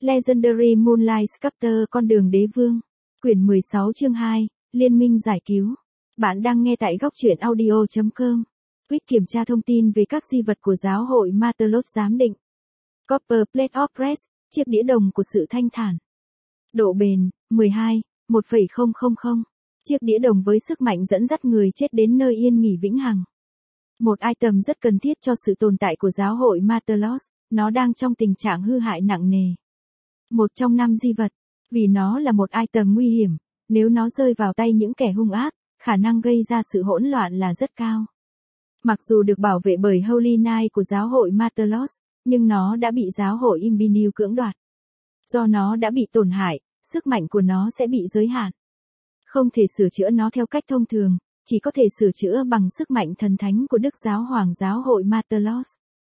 Legendary Moonlight Sculptor Con đường đế vương. Quyển 16 chương 2, Liên minh giải cứu. Bạn đang nghe tại góc truyện audio.com. Quick kiểm tra thông tin về các di vật của giáo hội Martelot giám định. Copper Plate of Rest, chiếc đĩa đồng của sự thanh thản. Độ bền, 12, 1,000. Chiếc đĩa đồng với sức mạnh dẫn dắt người chết đến nơi yên nghỉ vĩnh hằng. Một item rất cần thiết cho sự tồn tại của giáo hội Martelot, nó đang trong tình trạng hư hại nặng nề. Một trong 5 di vật, vì nó là một item nguy hiểm, nếu nó rơi vào tay những kẻ hung ác, khả năng gây ra sự hỗn loạn là rất cao. Mặc dù được bảo vệ bởi Holy Knight của giáo hội Martelot, nhưng nó đã bị giáo hội Imbiniu cưỡng đoạt. Do nó đã bị tổn hại, sức mạnh của nó sẽ bị giới hạn. Không thể sửa chữa nó theo cách thông thường, chỉ có thể sửa chữa bằng sức mạnh thần thánh của Đức Giáo Hoàng giáo hội Martelot.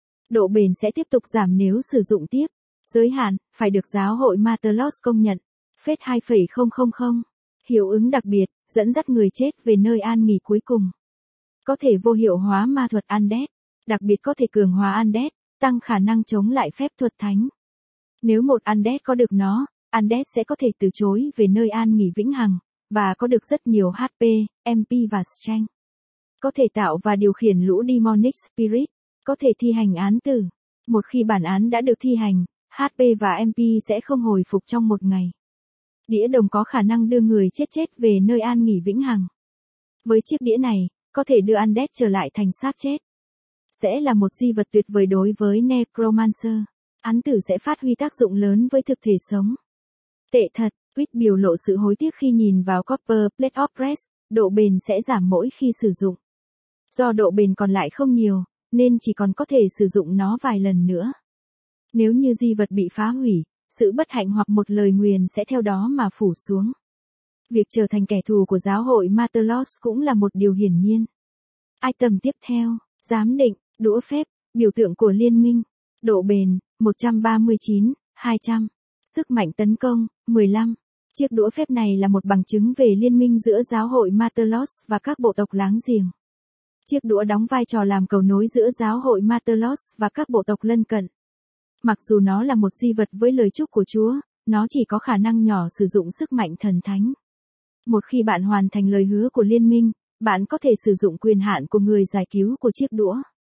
Độ bền sẽ tiếp tục giảm nếu sử dụng tiếp. Giới hạn, phải được giáo hội Martelot công nhận. Phết 2,000. Hiệu ứng đặc biệt, dẫn dắt người chết về nơi an nghỉ cuối cùng. Có thể vô hiệu hóa ma thuật Undead. Đặc biệt có thể cường hóa Undead, tăng khả năng chống lại phép thuật thánh. Nếu một Undead có được nó, Undead sẽ có thể từ chối về nơi an nghỉ vĩnh hằng, và có được rất nhiều HP, MP và Strength. Có thể tạo và điều khiển lũ Demonic Spirit. Có thể thi hành án tử. Một khi bản án đã được thi hành, HP và MP sẽ không hồi phục trong một ngày. Đĩa đồng có khả năng đưa người chết về nơi an nghỉ vĩnh hằng. Với chiếc đĩa này, có thể đưa Undead trở lại thành xác chết. Sẽ là một di vật tuyệt vời đối với Necromancer. Án tử sẽ phát huy tác dụng lớn với thực thể sống. Tệ thật, Quýt biểu lộ sự hối tiếc khi nhìn vào Copper Plate of Rest, độ bền sẽ giảm mỗi khi sử dụng. Do độ bền còn lại không nhiều, nên chỉ còn có thể sử dụng nó vài lần nữa. Nếu như di vật bị phá hủy, sự bất hạnh hoặc một lời nguyền sẽ theo đó mà phủ xuống. Việc trở thành kẻ thù của giáo hội Martelot cũng là một điều hiển nhiên. Item tiếp theo, giám định, đũa phép, biểu tượng của liên minh. Độ bền, 139, 200. Sức mạnh tấn công, 15. Chiếc đũa phép này là một bằng chứng về liên minh giữa giáo hội Martelot và các bộ tộc láng giềng. Chiếc đũa đóng vai trò làm cầu nối giữa giáo hội Martelot và các bộ tộc lân cận. Mặc dù nó là một di vật với lời chúc của Chúa, nó chỉ có khả năng nhỏ sử dụng sức mạnh thần thánh. Một khi bạn hoàn thành lời hứa của liên minh, bạn có thể sử dụng quyền hạn của người giải cứu của chiếc đũa.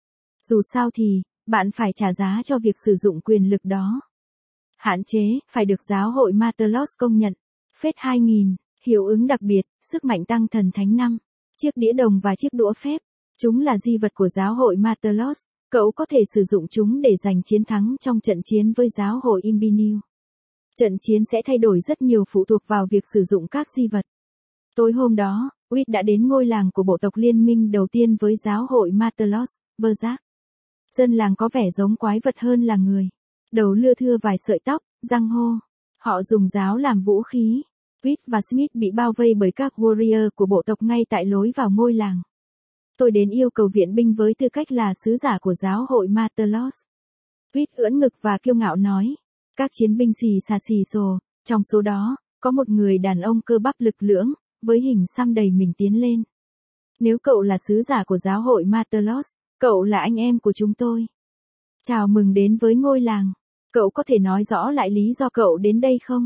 Dù sao thì, bạn phải trả giá cho việc sử dụng quyền lực đó. Hạn chế, phải được giáo hội Martelot công nhận. Phết 2000, hiệu ứng đặc biệt, sức mạnh tăng thần thánh 5. Chiếc đĩa đồng và chiếc đũa phép. Chúng là di vật của giáo hội Martelot, cậu có thể sử dụng chúng để giành chiến thắng trong trận chiến với giáo hội Imbiniu. Trận chiến sẽ thay đổi rất nhiều phụ thuộc vào việc sử dụng các di vật. Tối hôm đó, Quýt đã đến ngôi làng của bộ tộc liên minh đầu tiên với giáo hội Martelot, Berserk. Dân làng có vẻ giống quái vật hơn là người. Đầu lưa thưa vài sợi tóc, răng hô. Họ dùng giáo làm vũ khí. Quýt và Smith bị bao vây bởi các warrior của bộ tộc ngay tại lối vào ngôi làng. Tôi đến yêu cầu viện binh với tư cách là sứ giả của giáo hội Martelot. Quýt ưỡn ngực và kiêu ngạo nói. Các chiến binh xì xà xì xồ, trong số đó, có một người đàn ông cơ bắp lực lưỡng, với hình xăm đầy mình tiến lên. Nếu cậu là sứ giả của giáo hội Martelot, cậu là anh em của chúng tôi. Chào mừng đến với ngôi làng. Cậu có thể nói rõ lại lý do cậu đến đây không?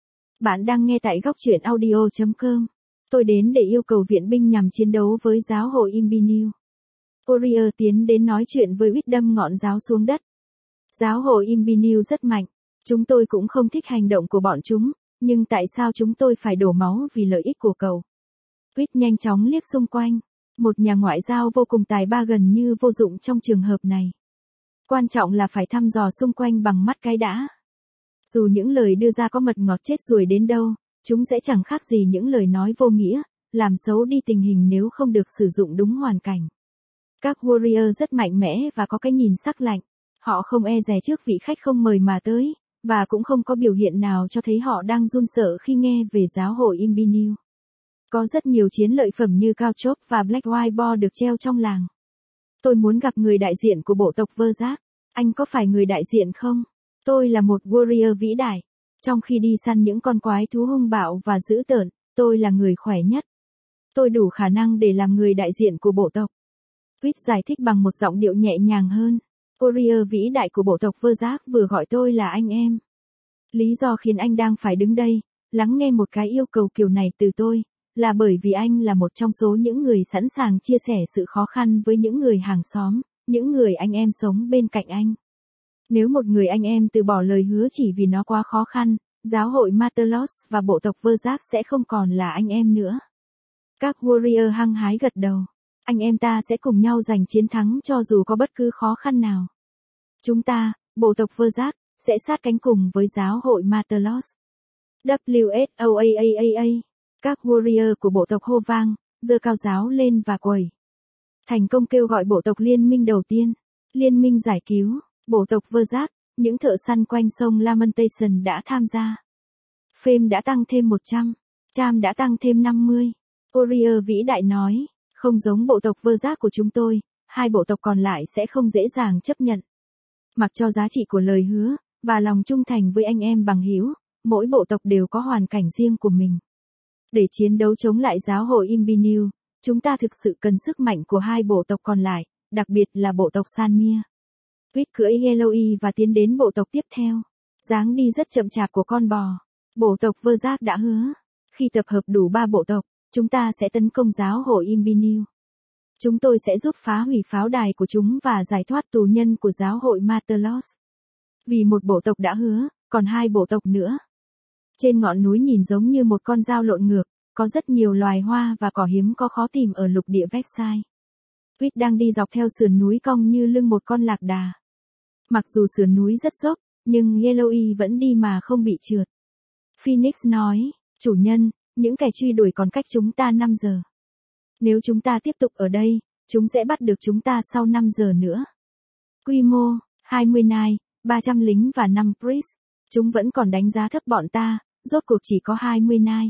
Bạn đang nghe tại góc truyện audio.com. Tôi đến để yêu cầu viện binh nhằm chiến đấu với giáo hội Imbiniu. Warrior tiến đến nói chuyện với Quýt đâm ngọn giáo xuống đất. Giáo hội Imbiniu rất mạnh. Chúng tôi cũng không thích hành động của bọn chúng, nhưng tại sao chúng tôi phải đổ máu vì lợi ích của cậu? Quýt nhanh chóng liếc xung quanh. Một nhà ngoại giao vô cùng tài ba gần như vô dụng trong trường hợp này. Quan trọng là phải thăm dò xung quanh bằng mắt cái đã. Dù những lời đưa ra có mật ngọt chết ruồi đến đâu, chúng sẽ chẳng khác gì những lời nói vô nghĩa, làm xấu đi tình hình nếu không được sử dụng đúng hoàn cảnh. Các warrior rất mạnh mẽ và có cái nhìn sắc lạnh. Họ không e dè trước vị khách không mời mà tới, và cũng không có biểu hiện nào cho thấy họ đang run sợ khi nghe về giáo hội Imbiniu. Có rất nhiều chiến lợi phẩm như cao chốt và Black White Boar được treo trong làng. Tôi muốn gặp người đại diện của bộ tộc Berserk. Anh có phải người đại diện không? Tôi là một warrior vĩ đại. Trong khi đi săn những con quái thú hung bạo và dữ tợn, tôi là người khỏe nhất. Tôi đủ khả năng để làm người đại diện của bộ tộc. Quýt giải thích bằng một giọng điệu nhẹ nhàng hơn. Warrior vĩ đại của bộ tộc Berserk vừa gọi tôi là anh em. Lý do khiến anh đang phải đứng đây, lắng nghe một cái yêu cầu kiểu này từ tôi, là bởi vì anh là một trong số những người sẵn sàng chia sẻ sự khó khăn với những người hàng xóm, những người anh em sống bên cạnh anh. Nếu một người anh em từ bỏ lời hứa chỉ vì nó quá khó khăn, giáo hội Martelos và bộ tộc Verzak sẽ không còn là anh em nữa. Các warrior hăng hái gật đầu. Anh em ta sẽ cùng nhau giành chiến thắng cho dù có bất cứ khó khăn nào. Chúng ta, bộ tộc Verzak, sẽ sát cánh cùng với giáo hội Martelos. WSOAAAA. Các warrior của bộ tộc hô vang, giơ cao giáo lên và quẩy. Thành công kêu gọi bộ tộc liên minh đầu tiên. Liên minh giải cứu, bộ tộc Verzak, những thợ săn quanh sông Lamentation đã tham gia. Fame đã tăng thêm 100, Cham đã tăng thêm 50. Warrior vĩ đại nói, không giống bộ tộc Verzak của chúng tôi, hai bộ tộc còn lại sẽ không dễ dàng chấp nhận. Mặc cho giá trị của lời hứa, và lòng trung thành với anh em bằng hữu, mỗi bộ tộc đều có hoàn cảnh riêng của mình. Để chiến đấu chống lại giáo hội Imbinu, chúng ta thực sự cần sức mạnh của hai bộ tộc còn lại, đặc biệt là bộ tộc Sanmia. Huyết cưỡi Eloi và tiến đến bộ tộc tiếp theo. Dáng đi rất chậm chạp của con bò. Bộ tộc Verzak đã hứa, khi tập hợp đủ 3 bộ tộc, chúng ta sẽ tấn công giáo hội Imbinu. Chúng tôi sẽ giúp phá hủy pháo đài của chúng và giải thoát tù nhân của giáo hội Martelos. Vì một bộ tộc đã hứa, còn 2 bộ tộc nữa. Trên ngọn núi nhìn giống như một con dao lộn ngược, có rất nhiều loài hoa và cỏ hiếm có khó tìm ở lục địa Vexai. Huyết đang đi dọc theo sườn núi cong như lưng một con lạc đà. Mặc dù sườn núi rất dốc, nhưng Eloi vẫn đi mà không bị trượt. Phoenix nói, chủ nhân, những kẻ truy đuổi còn cách chúng ta 5 giờ. Nếu chúng ta tiếp tục ở đây, chúng sẽ bắt được chúng ta sau 5 giờ nữa. Quy mô, 20 nai, 300 lính và 5 priest. Chúng vẫn còn đánh giá thấp bọn ta, rốt cuộc chỉ có 20 nai.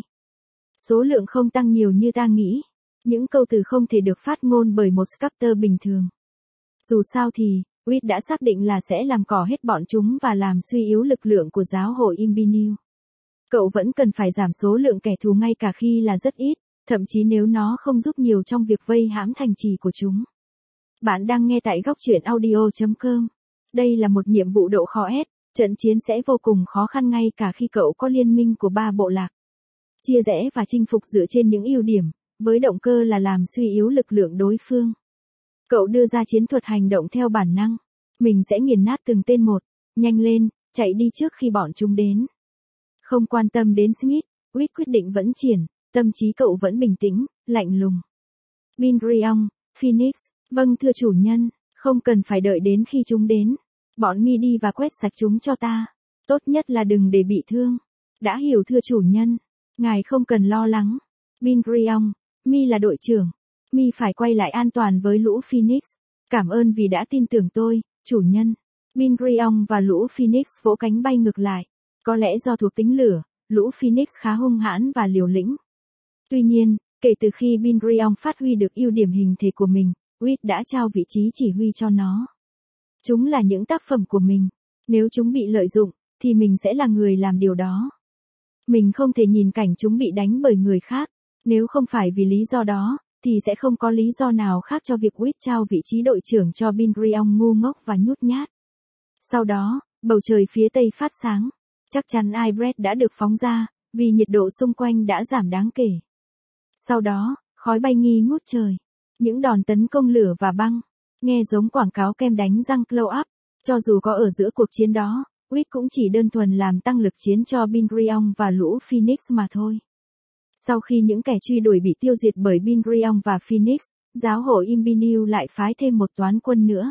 Số lượng không tăng nhiều như ta nghĩ. Những câu từ không thể được phát ngôn bởi một sculptor bình thường. Dù sao thì, Whit đã xác định là sẽ làm cỏ hết bọn chúng và làm suy yếu lực lượng của giáo hội Imbinu. Cậu vẫn cần phải giảm số lượng kẻ thù ngay cả khi là rất ít, thậm chí nếu nó không giúp nhiều trong việc vây hãm thành trì của chúng. Bạn đang nghe tại góc truyện audio.com. Đây là một nhiệm vụ độ khó S, trận chiến sẽ vô cùng khó khăn ngay cả khi cậu có liên minh của 3 bộ lạc. Chia rẽ và chinh phục dựa trên những ưu điểm, với động cơ là làm suy yếu lực lượng đối phương. Cậu đưa ra chiến thuật hành động theo bản năng. Mình sẽ nghiền nát từng tên một, nhanh lên, chạy đi trước khi bọn chúng đến. Không quan tâm đến Smith, Whit quyết định vẫn triển, tâm trí cậu vẫn bình tĩnh, lạnh lùng. Binrion, Phoenix, vâng thưa chủ nhân, không cần phải đợi đến khi chúng đến. Bọn mi đi và quét sạch chúng cho ta. Tốt nhất là đừng để bị thương. Đã hiểu thưa chủ nhân. Ngài không cần lo lắng. Binrion, mi là đội trưởng. Mi phải quay lại an toàn với lũ Phoenix. Cảm ơn vì đã tin tưởng tôi, chủ nhân. Binrion và lũ Phoenix vỗ cánh bay ngược lại. Có lẽ do thuộc tính lửa, lũ Phoenix khá hung hãn và liều lĩnh. Tuy nhiên, kể từ khi Binrion phát huy được ưu điểm hình thể của mình, Whit đã trao vị trí chỉ huy cho nó. Chúng là những tác phẩm của mình. Nếu chúng bị lợi dụng, thì mình sẽ là người làm điều đó. Mình không thể nhìn cảnh chúng bị đánh bởi người khác. Nếu không phải vì lý do đó, thì sẽ không có lý do nào khác cho việc Whit trao vị trí đội trưởng cho Binrion ngu ngốc và nhút nhát. Sau đó, bầu trời phía tây phát sáng. Chắc chắn Ibret đã được phóng ra, vì nhiệt độ xung quanh đã giảm đáng kể. Sau đó, khói bay nghi ngút trời. Những đòn tấn công lửa và băng. Nghe giống quảng cáo kem đánh răng Glow Up. Cho dù có ở giữa cuộc chiến đó, Whit cũng chỉ đơn thuần làm tăng lực chiến cho Binrion và lũ Phoenix mà thôi. Sau khi những kẻ truy đuổi bị tiêu diệt bởi Binrion và Phoenix, giáo hội Imbinu lại phái thêm một toán quân nữa.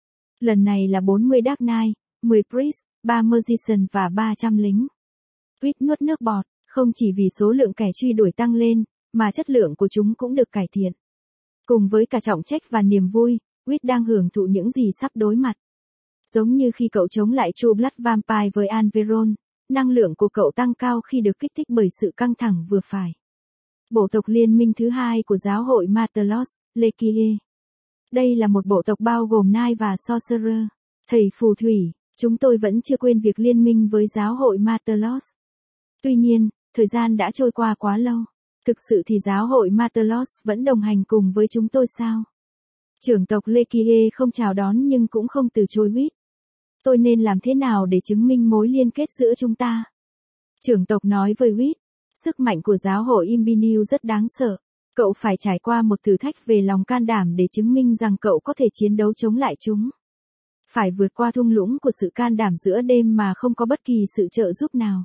Lần này là 40 Dark Knight, 10 Priest, 3 Magician và 300 lính. Whit nuốt nước bọt, không chỉ vì số lượng kẻ truy đuổi tăng lên, mà chất lượng của chúng cũng được cải thiện. Cùng với cả trọng trách và niềm vui, Whit đang hưởng thụ những gì sắp đối mặt. Giống như khi cậu chống lại True Blood Vampire với Alveron, năng lượng của cậu tăng cao khi được kích thích bởi sự căng thẳng vừa phải. Bộ tộc liên minh thứ hai của giáo hội Martelos, Lekie. Đây là một bộ tộc bao gồm Knight và Sorcerer, thầy phù thủy. Chúng tôi vẫn chưa quên việc liên minh với giáo hội Martelos. Tuy nhiên, thời gian đã trôi qua quá lâu. Thực sự thì giáo hội Martelos vẫn đồng hành cùng với chúng tôi sao? Trưởng tộc Lekie không chào đón nhưng cũng không từ chối Whit. Tôi nên làm thế nào để chứng minh mối liên kết giữa chúng ta? Trưởng tộc nói với Whit, sức mạnh của giáo hội Imbinew rất đáng sợ. Cậu phải trải qua một thử thách về lòng can đảm để chứng minh rằng cậu có thể chiến đấu chống lại chúng. Phải vượt qua thung lũng của sự can đảm giữa đêm mà không có bất kỳ sự trợ giúp nào.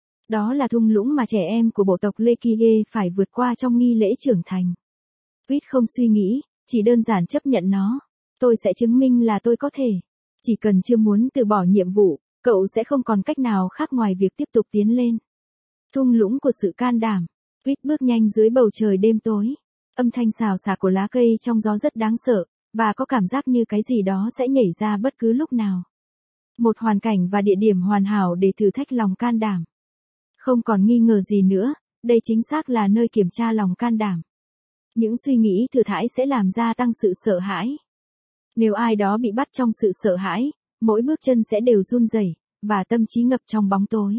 Đó là thung lũng mà trẻ em của bộ tộc Lekie phải vượt qua trong nghi lễ trưởng thành. Whit không suy nghĩ, chỉ đơn giản chấp nhận nó. Tôi sẽ chứng minh là tôi có thể. Chỉ cần chưa muốn từ bỏ nhiệm vụ, cậu sẽ không còn cách nào khác ngoài việc tiếp tục tiến lên. Thung lũng của sự can đảm. Whit bước nhanh dưới bầu trời đêm tối. Âm thanh xào xạc của lá cây trong gió rất đáng sợ, và có cảm giác như cái gì đó sẽ nhảy ra bất cứ lúc nào. Một hoàn cảnh và địa điểm hoàn hảo để thử thách lòng can đảm. Không còn nghi ngờ gì nữa, đây chính xác là nơi kiểm tra lòng can đảm. Những suy nghĩ thừa thãi sẽ làm gia tăng sự sợ hãi. Nếu ai đó bị bắt trong sự sợ hãi, mỗi bước chân sẽ đều run rẩy, và tâm trí ngập trong bóng tối.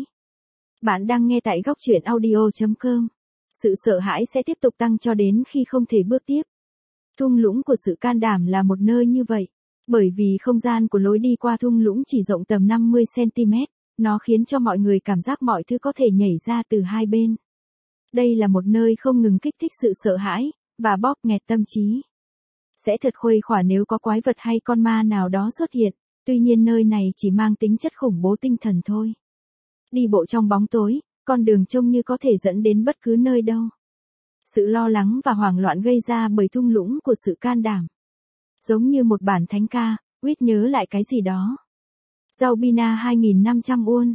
Bạn đang nghe tại góc truyện audio.com. Sự sợ hãi sẽ tiếp tục tăng cho đến khi không thể bước tiếp. Thung lũng của sự can đảm là một nơi như vậy. Bởi vì không gian của lối đi qua thung lũng chỉ rộng tầm 50 cm, nó khiến cho mọi người cảm giác mọi thứ có thể nhảy ra từ hai bên. Đây là một nơi không ngừng kích thích sự sợ hãi, và bóp nghẹt tâm trí. Sẽ thật khuây khỏa nếu có quái vật hay con ma nào đó xuất hiện, tuy nhiên nơi này chỉ mang tính chất khủng bố tinh thần thôi. Đi bộ trong bóng tối, con đường trông như có thể dẫn đến bất cứ nơi đâu. Sự lo lắng và hoảng loạn gây ra bởi thung lũng của sự can đảm. Giống như một bản thánh ca, Whit nhớ lại cái gì đó. Rau bina 2.500 won.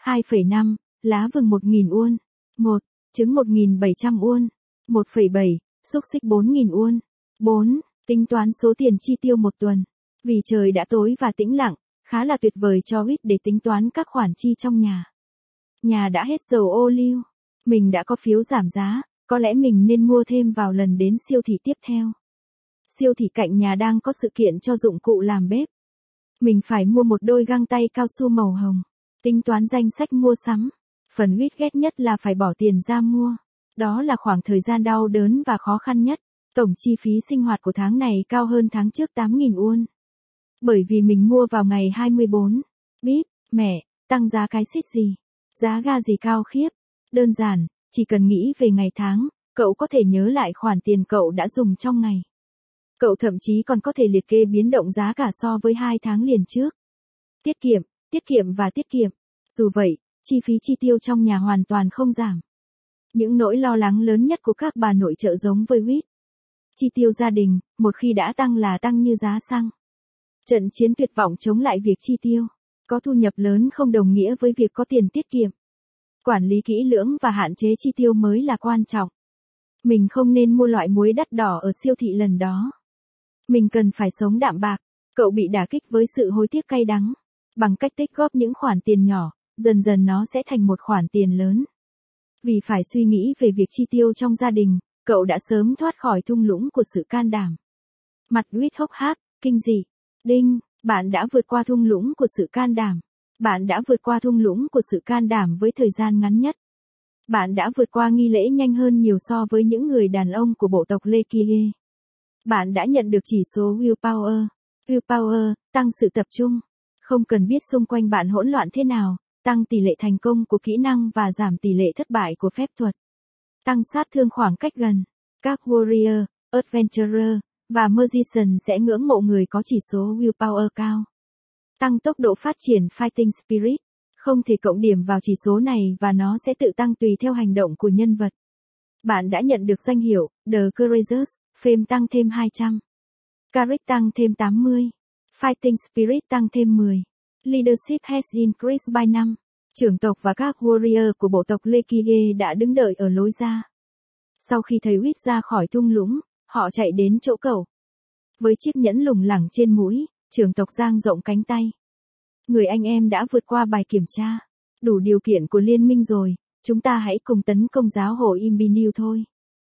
2,5, lá vừng 1.000 won. 1, trứng 1.700 won. 1,7, xúc xích 4.000 won. 4, tính toán số tiền chi tiêu một tuần. Vì trời đã tối và tĩnh lặng, khá là tuyệt vời cho Whit để tính toán các khoản chi trong nhà. Nhà đã hết dầu ô liu. Mình đã có phiếu giảm giá, có lẽ mình nên mua thêm vào lần đến siêu thị tiếp theo. Siêu thị cạnh nhà đang có sự kiện cho dụng cụ làm bếp. Mình phải mua một đôi găng tay cao su màu hồng. Tính toán danh sách mua sắm. Phần Whit ghét nhất là phải bỏ tiền ra mua. Đó là khoảng thời gian đau đớn và khó khăn nhất. Tổng chi phí sinh hoạt của tháng này cao hơn tháng trước 8.000 won. Bởi vì mình mua vào ngày 24. Bíp, mẹ, tăng giá cái xít gì? Giá ga gì cao khiếp? Đơn giản, chỉ cần nghĩ về ngày tháng, cậu có thể nhớ lại khoản tiền cậu đã dùng trong ngày. Cậu thậm chí còn có thể liệt kê biến động giá cả so với 2 tháng liền trước. Tiết kiệm và tiết kiệm. Dù vậy, chi phí chi tiêu trong nhà hoàn toàn không giảm. Những nỗi lo lắng lớn nhất của các bà nội trợ giống với Whit. Chi tiêu gia đình, một khi đã tăng là tăng như giá xăng. Trận chiến tuyệt vọng chống lại việc chi tiêu. Có thu nhập lớn không đồng nghĩa với việc có tiền tiết kiệm. Quản lý kỹ lưỡng và hạn chế chi tiêu mới là quan trọng. Mình không nên mua loại muối đắt đỏ ở siêu thị lần đó. Mình cần phải sống đạm bạc. Cậu bị đả kích với sự hối tiếc cay đắng. Bằng cách tích góp những khoản tiền nhỏ, dần dần nó sẽ thành một khoản tiền lớn. Vì phải suy nghĩ về việc chi tiêu trong gia đình, cậu đã sớm thoát khỏi thung lũng của sự can đảm. Mặt Whit hốc hác, kinh dị. Đinh, bạn đã vượt qua thung lũng của sự can đảm. Bạn đã vượt qua thung lũng của sự can đảm với thời gian ngắn nhất. Bạn đã vượt qua nghi lễ nhanh hơn nhiều so với những người đàn ông của bộ tộc Lekie. Bạn đã nhận được chỉ số Willpower. Willpower, tăng sự tập trung. Không cần biết xung quanh bạn hỗn loạn thế nào, tăng tỷ lệ thành công của kỹ năng và giảm tỷ lệ thất bại của phép thuật. Tăng sát thương khoảng cách gần. Các Warrior, Adventurer, và Magician sẽ ngưỡng mộ người có chỉ số Willpower cao. Tăng tốc độ phát triển Fighting Spirit. Không thể cộng điểm vào chỉ số này và nó sẽ tự tăng tùy theo hành động của nhân vật. Bạn đã nhận được danh hiệu The Courageous, Fame tăng thêm 200. Courage tăng thêm 80. Fighting Spirit tăng thêm 10. Leadership has increased by 5. Trưởng tộc và các warrior của bộ tộc Lekie đã đứng đợi ở lối ra. Sau khi thấy Whit ra khỏi thung lũng, họ chạy đến chỗ cậu. Với chiếc nhẫn lủng lẳng trên mũi, trưởng tộc dang rộng cánh tay. Người anh em đã vượt qua bài kiểm tra. Đủ điều kiện của liên minh rồi, chúng ta hãy cùng tấn công giáo hội Imbinew thôi.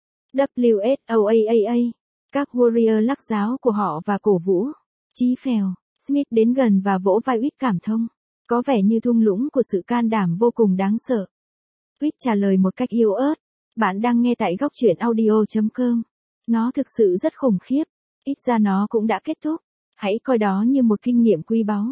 WSOAAA. Các warrior lắc giáo của họ và cổ vũ. Chí phèo. Smith đến gần và vỗ vai Whit cảm thông. Có vẻ như thung lũng của sự can đảm vô cùng đáng sợ. Whit trả lời một cách yếu ớt. Bạn đang nghe tại góc truyện audio.com. Nó thực sự rất khủng khiếp. Ít ra nó cũng đã kết thúc. Hãy coi đó như một kinh nghiệm quý báu.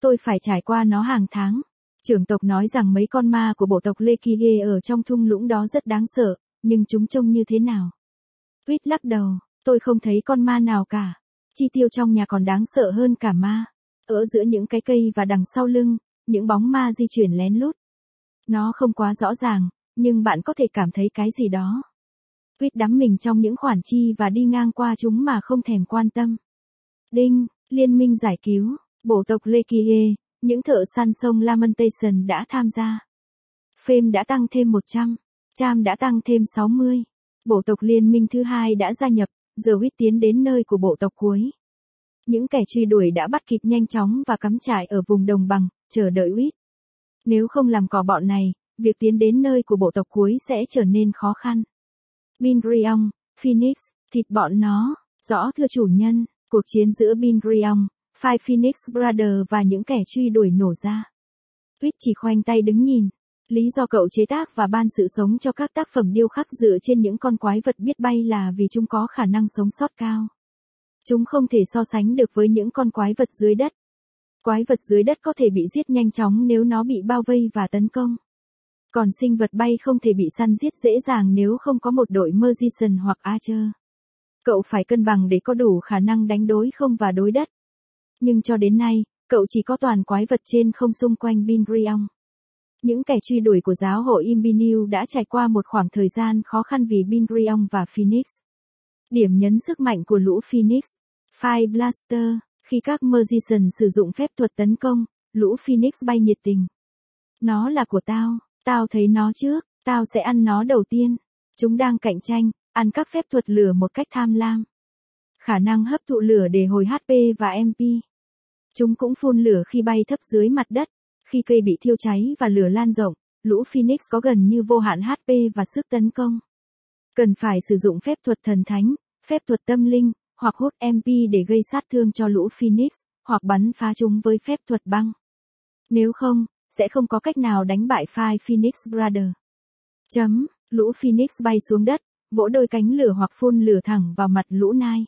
Tôi phải trải qua nó hàng tháng. Trưởng tộc nói rằng mấy con ma của bộ tộc Lekiye ở trong thung lũng đó rất đáng sợ, nhưng chúng trông như thế nào? Quýt lắc đầu, tôi không thấy con ma nào cả. Chi tiêu trong nhà còn đáng sợ hơn cả ma. Ở giữa những cái cây và đằng sau lưng, những bóng ma di chuyển lén lút. Nó không quá rõ ràng, nhưng bạn có thể cảm thấy cái gì đó. Quýt đắm mình trong những khoản chi và đi ngang qua chúng mà không thèm quan tâm. Đinh, liên minh giải cứu, bộ tộc Lekiye, những thợ săn sông Lamentation đã tham gia. Fame đã tăng thêm 100, Cham đã tăng thêm 60. Bộ tộc liên minh thứ hai đã gia nhập, giờ Huyết tiến đến nơi của bộ tộc cuối. Những kẻ truy đuổi đã bắt kịp nhanh chóng và cắm trại ở vùng đồng bằng, chờ đợi Huyết. Nếu không làm cỏ bọn này, việc tiến đến nơi của bộ tộc cuối sẽ trở nên khó khăn. Bingriong, Phoenix, thịt bọn nó, rõ thưa chủ nhân, cuộc chiến giữa Bingriong, Five Phoenix Brothers và những kẻ truy đuổi nổ ra. Huyết chỉ khoanh tay đứng nhìn. Lý do cậu chế tác và ban sự sống cho các tác phẩm điêu khắc dựa trên những con quái vật biết bay là vì chúng có khả năng sống sót cao. Chúng không thể so sánh được với những con quái vật dưới đất. Quái vật dưới đất có thể bị giết nhanh chóng nếu nó bị bao vây và tấn công. Còn sinh vật bay không thể bị săn giết dễ dàng nếu không có một đội Magician hoặc Archer. Cậu phải cân bằng để có đủ khả năng đánh đối không và đối đất. Nhưng cho đến nay, cậu chỉ có toàn quái vật trên không xung quanh Bingriong. Những kẻ truy đuổi của giáo hội Imbiniu đã trải qua một khoảng thời gian khó khăn vì Bingriong và Phoenix. Điểm nhấn sức mạnh của lũ Phoenix, Fire Blaster, khi các Magician sử dụng phép thuật tấn công, lũ Phoenix bay nhiệt tình. Nó là của tao, tao thấy nó trước, tao sẽ ăn nó đầu tiên. Chúng đang cạnh tranh, ăn các phép thuật lửa một cách tham lam. Khả năng hấp thụ lửa để hồi HP và MP. Chúng cũng phun lửa khi bay thấp dưới mặt đất. Khi cây bị thiêu cháy và lửa lan rộng, lũ Phoenix có gần như vô hạn HP và sức tấn công. Cần phải sử dụng phép thuật thần thánh, phép thuật tâm linh, hoặc hút MP để gây sát thương cho lũ Phoenix, hoặc bắn phá chúng với phép thuật băng. Nếu không, sẽ không có cách nào đánh bại Five Phoenix Brothers. Lũ Phoenix bay xuống đất, vỗ đôi cánh lửa hoặc phun lửa thẳng vào mặt lũ nai.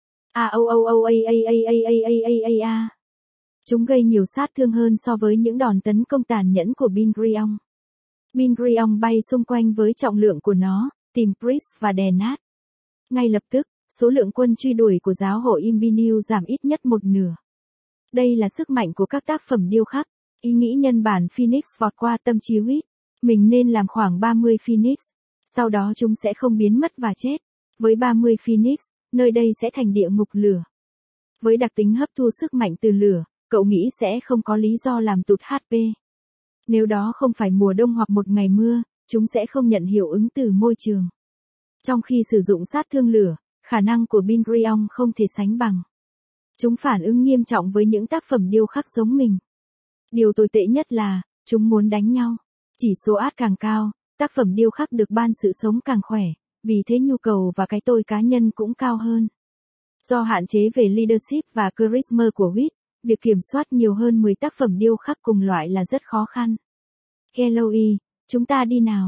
Chúng gây nhiều sát thương hơn so với những đòn tấn công tàn nhẫn của Bingriong. Bingriong bay xung quanh với trọng lượng của nó, tìm Priest và đè nát. Ngay lập tức, số lượng quân truy đuổi của giáo hội Imbiniu giảm ít nhất một nửa. Đây là sức mạnh của các tác phẩm điêu khắc. Ý nghĩ nhân bản Phoenix vọt qua tâm trí Huyết. Mình nên làm khoảng 30 Phoenix. Sau đó chúng sẽ không biến mất và chết. Với 30 Phoenix, nơi đây sẽ thành địa ngục lửa. Với đặc tính hấp thu sức mạnh từ lửa, cậu nghĩ sẽ không có lý do làm tụt HP. Nếu đó không phải mùa đông hoặc một ngày mưa, chúng sẽ không nhận hiệu ứng từ môi trường. Trong khi sử dụng sát thương lửa, khả năng của Bingriong không thể sánh bằng. Chúng phản ứng nghiêm trọng với những tác phẩm điêu khắc giống mình. Điều tồi tệ nhất là, chúng muốn đánh nhau. Chỉ số át càng cao, tác phẩm điêu khắc được ban sự sống càng khỏe, vì thế nhu cầu và cái tôi cá nhân cũng cao hơn. Do hạn chế về leadership và charisma của Huyết, việc kiểm soát nhiều hơn 10 tác phẩm điêu khắc cùng loại là rất khó khăn. Kelly, chúng ta đi nào.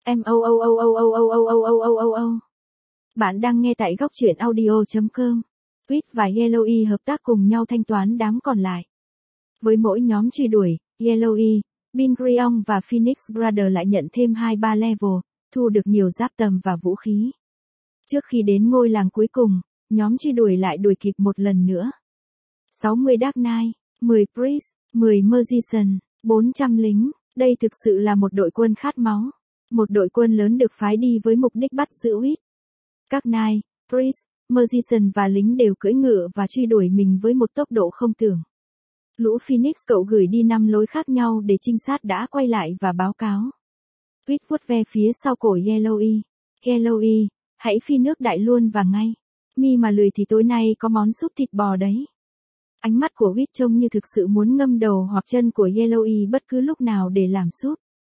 Bạn đang nghe tại góc truyện audio.com. Huyết và Kelly hợp tác cùng nhau thanh toán đám còn lại. Với mỗi nhóm truy đuổi, Kelly, Bingriong và Phoenix Brothers lại nhận thêm 2-3 level, thu được nhiều giáp tầm và vũ khí. Trước khi đến ngôi làng cuối cùng, nhóm truy đuổi lại đuổi kịp một lần nữa. 60 Dark Knight, 10 Priest, 10 Magician, 400 lính, đây thực sự là một đội quân khát máu. Một đội quân lớn được phái đi với mục đích bắt giữ Huyết. Các Knight, Priest, Magician và lính đều cưỡi ngựa và truy đuổi mình với một tốc độ không tưởng. Lũ Phoenix cậu gửi đi 5 lối khác nhau để trinh sát đã quay lại và báo cáo. Huyết vuốt ve phía sau cổ Kelly. Kelly, hãy phi nước đại luôn và ngay. Mi mà lười thì tối nay có món súp thịt bò đấy. Ánh mắt của Huyết trông như thực sự muốn ngâm đầu hoặc chân của Kelly bất cứ lúc nào để làm súp.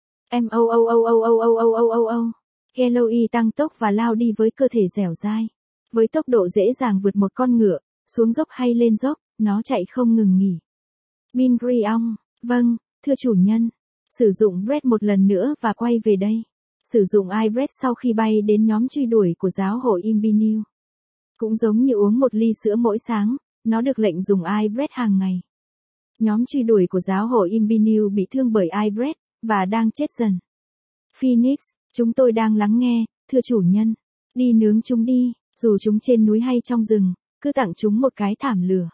Kelly tăng tốc và lao đi với cơ thể dẻo dai. Với tốc độ dễ dàng vượt một con ngựa, xuống dốc hay lên dốc, nó chạy không ngừng nghỉ. Bingriong, vâng, thưa chủ nhân. Sử dụng Brett một lần nữa và quay về đây. Sử dụng iBread sau khi bay đến nhóm truy đuổi của giáo hội Imbiniu. Cũng giống như uống một ly sữa mỗi sáng, nó được lệnh dùng iBread hàng ngày. Nhóm truy đuổi của giáo hội Imbinew bị thương bởi Ibret, và đang chết dần. Phoenix, chúng tôi đang lắng nghe, thưa chủ nhân. Đi nướng chúng đi, dù chúng trên núi hay trong rừng, cứ tặng chúng một cái thảm lửa.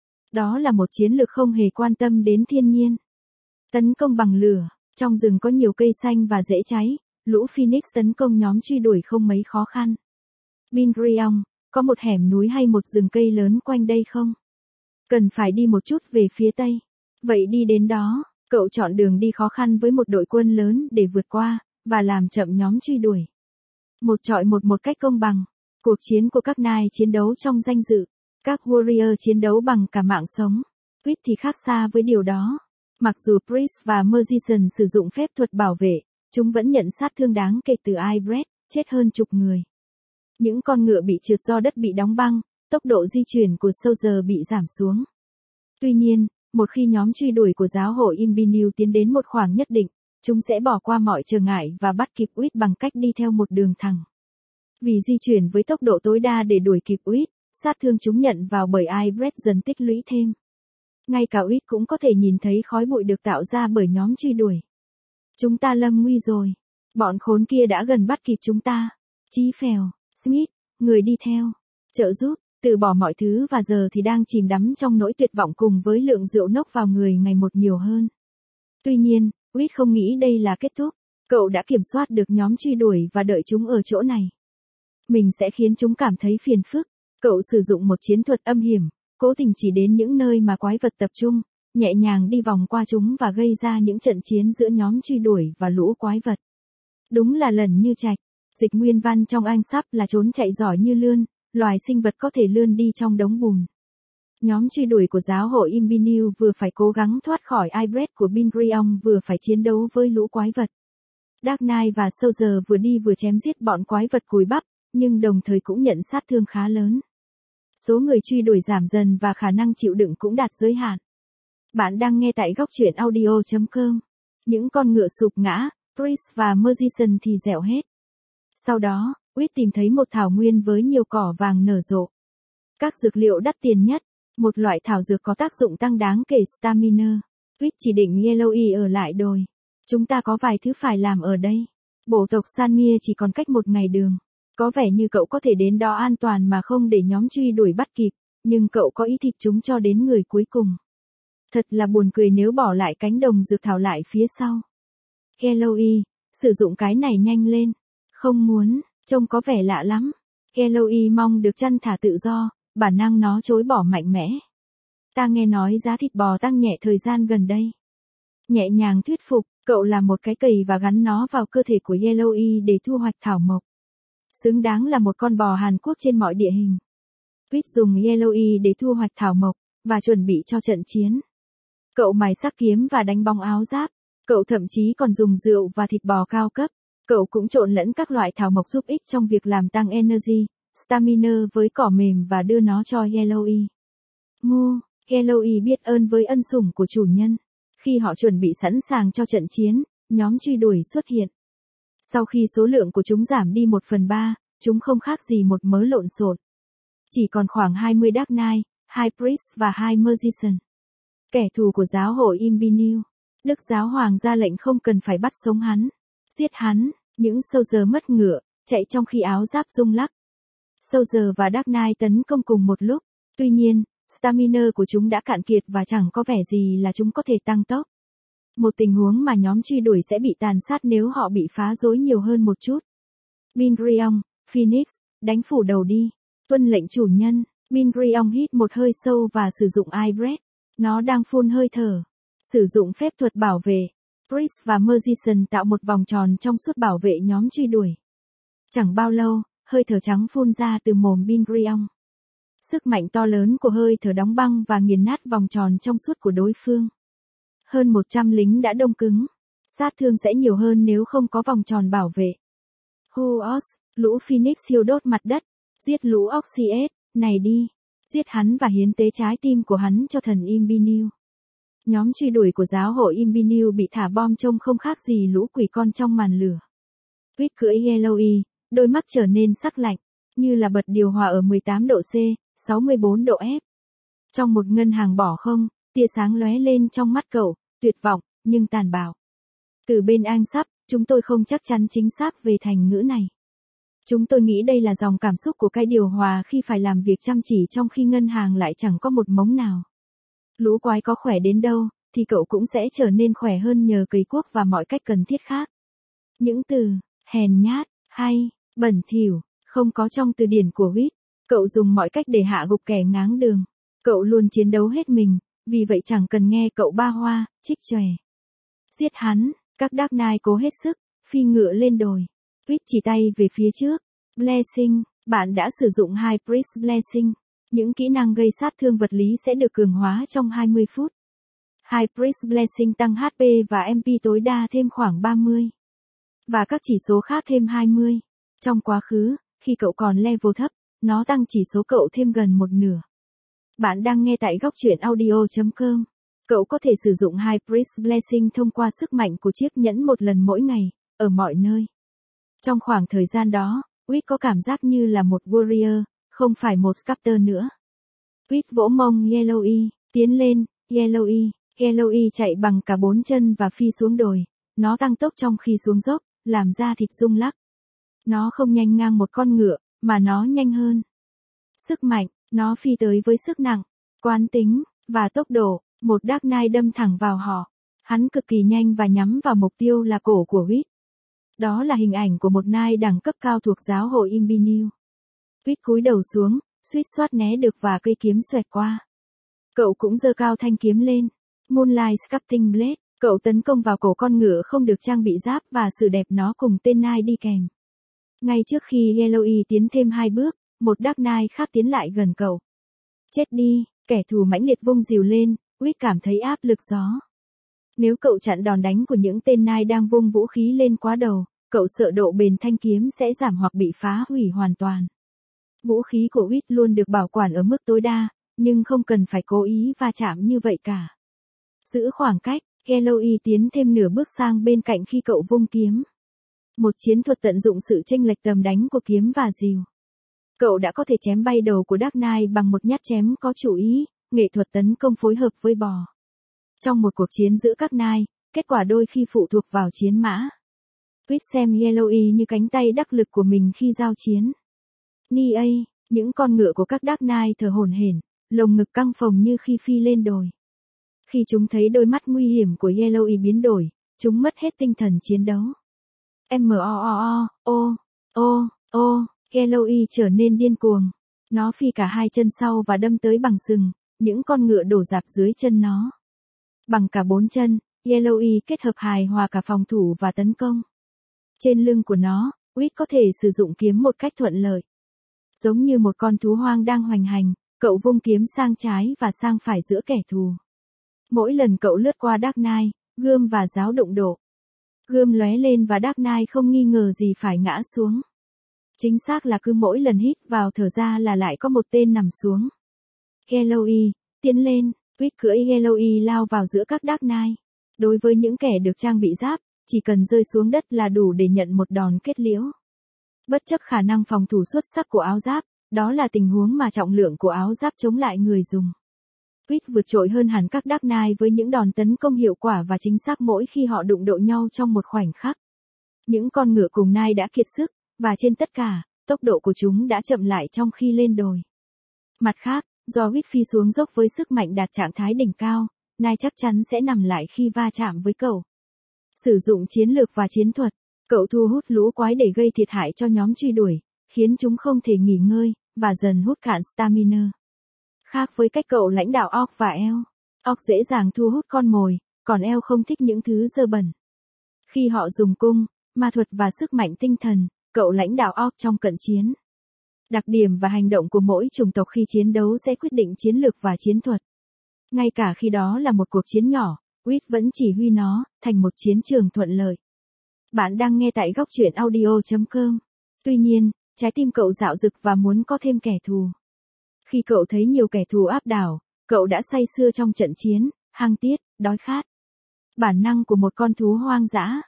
Đó là một chiến lược không hề quan tâm đến thiên nhiên. Tấn công bằng lửa, trong rừng có nhiều cây xanh và dễ cháy, lũ Phoenix tấn công nhóm truy đuổi không mấy khó khăn. Bingrion, có một hẻm núi hay một rừng cây lớn quanh đây không? Cần phải đi một chút về phía tây. Vậy đi đến đó, cậu chọn đường đi khó khăn với một đội quân lớn để vượt qua, và làm chậm nhóm truy đuổi. Một chọi một cách công bằng. Cuộc chiến của các nai chiến đấu trong danh dự. Các warrior chiến đấu bằng cả mạng sống. Quýt thì khác xa với điều đó. Mặc dù Priest và Magician sử dụng phép thuật bảo vệ, chúng vẫn nhận sát thương đáng kể từ Ibret, chết hơn chục người. Những con ngựa bị trượt do đất bị đóng băng, tốc độ di chuyển của Soldier bị giảm xuống. Tuy nhiên, một khi nhóm truy đuổi của giáo hội Imbinew tiến đến một khoảng nhất định, chúng sẽ bỏ qua mọi trở ngại và bắt kịp Quýt bằng cách đi theo một đường thẳng. Vì di chuyển với tốc độ tối đa để đuổi kịp Quýt, sát thương chúng nhận vào bởi Ibret dần tích lũy thêm. Ngay cả Quýt cũng có thể nhìn thấy khói bụi được tạo ra bởi nhóm truy đuổi. Chúng ta lâm nguy rồi. Bọn khốn kia đã gần bắt kịp chúng ta. Chí phèo, Smith, người đi theo, trợ giúp, từ bỏ mọi thứ và giờ thì đang chìm đắm trong nỗi tuyệt vọng cùng với lượng rượu nốc vào người ngày một nhiều hơn. Tuy nhiên, Quýt không nghĩ đây là kết thúc. Cậu đã kiểm soát được nhóm truy đuổi và đợi chúng ở chỗ này. Mình sẽ khiến chúng cảm thấy phiền phức. Cậu sử dụng một chiến thuật âm hiểm, cố tình chỉ đến những nơi mà quái vật tập trung, nhẹ nhàng đi vòng qua chúng và gây ra những trận chiến giữa nhóm truy đuổi và lũ quái vật. Đúng là lần như trạch. Dịch nguyên văn trong Anh sắp là trốn chạy giỏi như lươn, loài sinh vật có thể lươn đi trong đống bùn. Nhóm truy đuổi của giáo hội Imbinew vừa phải cố gắng thoát khỏi Ibret của Bingrion vừa phải chiến đấu với lũ quái vật. Dark Knight và Soldier vừa đi vừa chém giết bọn quái vật cùi bắp, nhưng đồng thời cũng nhận sát thương khá lớn. Số người truy đuổi giảm dần và khả năng chịu đựng cũng đạt giới hạn. Bạn đang nghe tại góc truyện audio.com. Những con ngựa sụp ngã, Priest và Magician thì dẻo hết. Sau đó, Quýt tìm thấy một thảo nguyên với nhiều cỏ vàng nở rộ. Các dược liệu đắt tiền nhất, một loại thảo dược có tác dụng tăng đáng kể stamina. Quýt chỉ định Yellowy ở lại đồi. Chúng ta có vài thứ phải làm ở đây. Bộ tộc Sanmia chỉ còn cách một ngày đường. Có vẻ như cậu có thể đến đó an toàn mà không để nhóm truy đuổi bắt kịp, nhưng cậu có ý thịt chúng cho đến người cuối cùng. Thật là buồn cười nếu bỏ lại cánh đồng dược thảo lại phía sau. Yellowy, sử dụng cái này nhanh lên. Không muốn, trông có vẻ lạ lắm. Yellowy mong được chăn thả tự do, bản năng nó chối bỏ mạnh mẽ. Ta nghe nói giá thịt bò tăng nhẹ thời gian gần đây. Nhẹ nhàng thuyết phục, cậu làm một cái cày và gắn nó vào cơ thể của Yellowy để thu hoạch thảo mộc. Xứng đáng là một con bò Hàn Quốc trên mọi địa hình. Quýt dùng Yellowy để thu hoạch thảo mộc, và chuẩn bị cho trận chiến. Cậu mài sắc kiếm và đánh bóng áo giáp. Cậu thậm chí còn dùng rượu và thịt bò cao cấp. Cậu cũng trộn lẫn các loại thảo mộc giúp ích trong việc làm tăng energy, stamina với cỏ mềm và đưa nó cho Yellowy. Yellowy biết ơn với ân sủng của chủ nhân. Khi họ chuẩn bị sẵn sàng cho trận chiến, nhóm truy đuổi xuất hiện. Sau khi số lượng của chúng giảm đi 1/3, chúng không khác gì một mớ lộn xộn. Chỉ còn khoảng 20 Dark Knight, 2 Priest và 2 Magician. Kẻ thù của giáo hội Imbinew. Đức giáo hoàng ra lệnh không cần phải bắt sống hắn. Giết hắn, những Soldier mất ngựa, chạy trong khi áo giáp rung lắc. Soldier và Dark Knight tấn công cùng một lúc. Tuy nhiên, stamina của chúng đã cạn kiệt và chẳng có vẻ gì là chúng có thể tăng tốc. Một tình huống mà nhóm truy đuổi sẽ bị tàn sát nếu họ bị phá rối nhiều hơn một chút. Bingrion, Phoenix, đánh phủ đầu đi. Tuân lệnh chủ nhân. Bingrion hít một hơi sâu và sử dụng Ibret. Nó đang phun hơi thở. Sử dụng phép thuật bảo vệ. Priest và Magician tạo một vòng tròn trong suốt bảo vệ nhóm truy đuổi. Chẳng bao lâu, hơi thở trắng phun ra từ mồm Bingrion. Sức mạnh to lớn của hơi thở đóng băng và nghiền nát vòng tròn trong suốt của đối phương. Hơn 100 lính đã đông cứng. Sát thương sẽ nhiều hơn nếu không có vòng tròn bảo vệ. Huos, lũ Phoenix thiêu đốt mặt đất. Giết lũ Oxyet, này đi. Giết hắn và hiến tế trái tim của hắn cho thần Imbinew. Nhóm truy đuổi của giáo hội Imbinew bị thả bom trông không khác gì lũ quỷ con trong màn lửa. Quýt cưỡi Yellowy, đôi mắt trở nên sắc lạnh, như là bật điều hòa ở 18 độ C, 64 độ F. Trong một ngân hàng bỏ không, Tia sáng lóe lên trong mắt cậu, tuyệt vọng, nhưng tàn bạo. Từ bên anh sắp, chúng tôi không chắc chắn chính xác về thành ngữ này. Chúng tôi nghĩ đây là dòng cảm xúc của cái điều hòa khi phải làm việc chăm chỉ trong khi ngân hàng lại chẳng có một mống nào. Lũ quái có khỏe đến đâu, thì cậu cũng sẽ trở nên khỏe hơn nhờ cầy cuốc và mọi cách cần thiết khác. Những từ, hèn nhát, hay, bẩn thỉu, không có trong từ điển của Whit. Cậu dùng mọi cách để hạ gục kẻ ngáng đường. Cậu luôn chiến đấu hết mình, vì vậy chẳng cần nghe cậu ba hoa, trích chòe. Giết hắn, các Dark Knight cố hết sức, phi ngựa lên đồi. Whit chỉ tay về phía trước. Blessing, bạn đã sử dụng High Priest Blessing. Những kỹ năng gây sát thương vật lý sẽ được cường hóa trong 20 phút. High Priest Blessing tăng HP và MP tối đa thêm khoảng 30. Và các chỉ số khác thêm 20. Trong quá khứ, khi cậu còn level thấp, nó tăng chỉ số cậu thêm gần một nửa. Bạn đang nghe tại góc truyện audio.com. Cậu có thể sử dụng High Priest Blessing thông qua sức mạnh của chiếc nhẫn một lần mỗi ngày, ở mọi nơi. Trong khoảng thời gian đó, Whit có cảm giác như là một warrior, không phải một sculptor nữa. Whit vỗ mông Yellowy, tiến lên, Yellowy. Yellowy chạy bằng cả 4 chân và phi xuống đồi. Nó tăng tốc trong khi xuống dốc, làm da thịt rung lắc. Nó không nhanh ngang một con ngựa, mà nó nhanh hơn. Sức mạnh, nó phi tới với sức nặng, quán tính, và tốc độ. Một Dark Knight đâm thẳng vào họ. Hắn cực kỳ nhanh và nhắm vào mục tiêu là cổ của Whit. Đó là hình ảnh của một Knight đẳng cấp cao thuộc giáo hội Imbinil. Whit cúi đầu xuống, suýt soát né được và cây kiếm xoẹt qua. Cậu cũng giơ cao thanh kiếm lên. Moonlight Sculpting Blade. Cậu tấn công vào cổ con ngựa không được trang bị giáp và xử đẹp nó cùng tên Knight đi kèm. Ngay trước khi Yellowy tiến thêm 2 bước, một Dark Knight khác tiến lại gần cậu. Chết đi, kẻ thù mãnh liệt vung rìu lên. Whit cảm thấy áp lực gió. Nếu cậu chặn đòn đánh của những tên Knight đang vung vũ khí lên quá đầu, cậu sợ độ bền thanh kiếm sẽ giảm hoặc bị phá hủy hoàn toàn. Vũ khí của Whit luôn được bảo quản ở mức tối đa, nhưng không cần phải cố ý va chạm như vậy cả. Giữ khoảng cách, Yellowy tiến thêm nửa bước sang bên cạnh khi cậu vung kiếm. Một chiến thuật tận dụng sự chênh lệch tầm đánh của kiếm và rìu. Cậu đã có thể chém bay đầu của Dark Knight bằng một nhát chém có chủ ý, nghệ thuật tấn công phối hợp với bò. Trong một cuộc chiến giữa các Knight, kết quả đôi khi phụ thuộc vào chiến mã. Whit xem Yellowy như cánh tay đắc lực của mình khi giao chiến. Nia, những con ngựa của các Dark Knight thở hổn hển, lồng ngực căng phồng như khi phi lên đồi. Khi chúng thấy đôi mắt nguy hiểm của Yellowy biến đổi, chúng mất hết tinh thần chiến đấu. Yellowy trở nên điên cuồng. Nó phi cả 2 chân sau và đâm tới bằng sừng, những con ngựa đổ rạp dưới chân nó. Bằng cả 4 chân, Yellowy kết hợp hài hòa cả phòng thủ và tấn công. Trên lưng của nó, Whit có thể sử dụng kiếm một cách thuận lợi. Giống như một con thú hoang đang hoành hành, cậu vung kiếm sang trái và sang phải giữa kẻ thù. Mỗi lần cậu lướt qua Dark Knight, gươm và giáo đụng độ. Gươm lóe lên và Dark Knight không nghi ngờ gì phải ngã xuống. Chính xác là cứ mỗi lần hít vào thở ra là lại có một tên nằm xuống. Yellowy, tiến lên, Whit cưỡi Yellowy lao vào giữa các Dark Knight. Đối với những kẻ được trang bị giáp, chỉ cần rơi xuống đất là đủ để nhận một đòn kết liễu. Bất chấp khả năng phòng thủ xuất sắc của áo giáp, đó là tình huống mà trọng lượng của áo giáp chống lại người dùng. Whit vượt trội hơn hẳn các Dark Knight với những đòn tấn công hiệu quả và chính xác mỗi khi họ đụng độ nhau trong một khoảnh khắc. Những con ngựa cùng Knight đã kiệt sức, và trên tất cả, tốc độ của chúng đã chậm lại trong khi lên đồi. Mặt khác, do Whit phi xuống dốc với sức mạnh đạt trạng thái đỉnh cao, Knight chắc chắn sẽ nằm lại khi va chạm với cậu. Sử dụng chiến lược và chiến thuật, cậu thu hút lũ quái để gây thiệt hại cho nhóm truy đuổi, khiến chúng không thể nghỉ ngơi, và dần hút cạn stamina. Khác với cách cậu lãnh đạo Orc và Elf, Orc dễ dàng thu hút con mồi, còn Elf không thích những thứ dơ bẩn. Khi họ dùng cung, ma thuật và sức mạnh tinh thần, cậu lãnh đạo Orc trong cận chiến. Đặc điểm và hành động của mỗi chủng tộc khi chiến đấu sẽ quyết định chiến lược và chiến thuật. Ngay cả khi đó là một cuộc chiến nhỏ, Whit vẫn chỉ huy nó thành một chiến trường thuận lợi. Bạn đang nghe tại góc truyện audio.com. Tuy nhiên, trái tim cậu dạo dực và muốn có thêm kẻ thù. Khi cậu thấy nhiều kẻ thù áp đảo, cậu đã say sưa trong trận chiến, hang tiết, đói khát. Bản năng của một con thú hoang dã.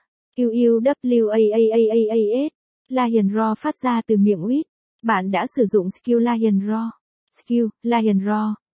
UUWAAAAAS. Lion Roar phát ra từ miệng Whit. Bạn đã sử dụng skill Lion Roar. Skill Lion Roar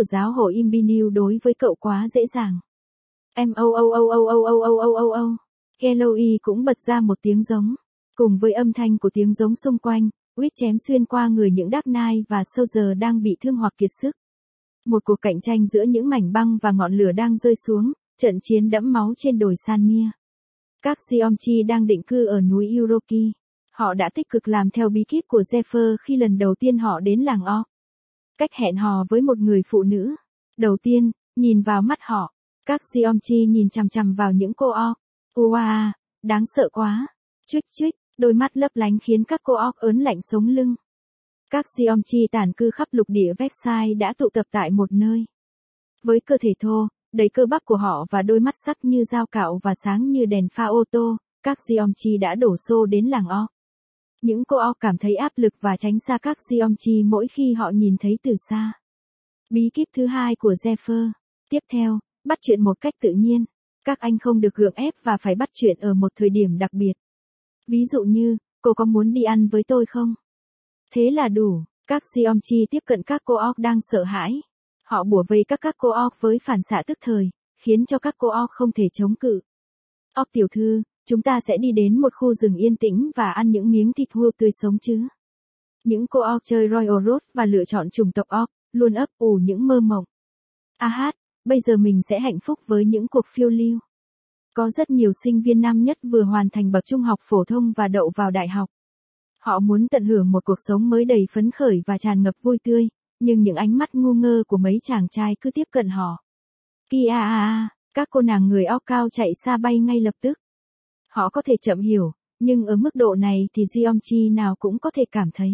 của giáo hội Imbinu đối với cậu quá dễ dàng. M.O.O.O.O.O.O.O.O.O. Kelly cũng bật ra một tiếng giống. Cùng với âm thanh của tiếng giống xung quanh, Wit chém xuyên qua người những Dark Knight và Soldier đang bị thương hoặc kiệt sức. Một cuộc cạnh tranh giữa những mảnh băng và ngọn lửa đang rơi xuống, trận chiến đẫm máu trên đồi San Mia. Các Xiomchi đang định cư ở núi Uroki. Họ đã tích cực làm theo bí kíp của Zephyr khi lần đầu tiên họ đến làng Orc. Cách hẹn hò với một người phụ nữ. Đầu tiên, nhìn vào mắt họ. Các Xiomchi nhìn chằm chằm vào những cô Orc. Uaa, đáng sợ quá. Chuích chuích, đôi mắt lấp lánh khiến các cô Orc ớn lạnh sống lưng. Các Xiomchi tản cư khắp lục địa Vexai đã tụ tập tại một nơi. Với cơ thể thô, đầy cơ bắp của họ và đôi mắt sắc như dao cạo và sáng như đèn pha ô tô, các Xiomchi đã đổ xô đến làng Orc. Những cô Orc cảm thấy áp lực và tránh xa các Xiomchi mỗi khi họ nhìn thấy từ xa. Bí kíp thứ hai của Zephyr. Tiếp theo, bắt chuyện một cách tự nhiên. Các anh không được gượng ép và phải bắt chuyện ở một thời điểm đặc biệt. Ví dụ như, cô có muốn đi ăn với tôi không? Thế là đủ. Các Xiomchi tiếp cận các cô Orc đang sợ hãi. Họ bủa vây các cô Orc với phản xạ tức thời, khiến cho các cô Orc không thể chống cự. Orc tiểu thư, chúng ta sẽ đi đến một khu rừng yên tĩnh và ăn những miếng thịt hươu tươi sống chứ. Những cô Orc chơi Royal Road và lựa chọn chủng tộc Orc, luôn ấp ủ những mơ mộng. Bây giờ mình sẽ hạnh phúc với những cuộc phiêu lưu. Có rất nhiều sinh viên năm nhất vừa hoàn thành bậc trung học phổ thông và đậu vào đại học. Họ muốn tận hưởng một cuộc sống mới đầy phấn khởi và tràn ngập vui tươi, nhưng những ánh mắt ngu ngơ của mấy chàng trai cứ tiếp cận họ. Kia các cô nàng người Orc cao chạy xa bay ngay lập tức. Họ có thể chậm hiểu, nhưng ở mức độ này thì Xiomchi nào cũng có thể cảm thấy.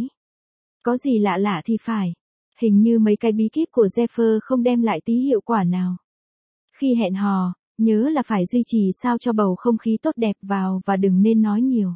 Có gì lạ lạ thì phải. Hình như mấy cái bí kíp của Zephyr không đem lại tí hiệu quả nào. Khi hẹn hò, nhớ là phải duy trì sao cho bầu không khí tốt đẹp vào và đừng nên nói nhiều.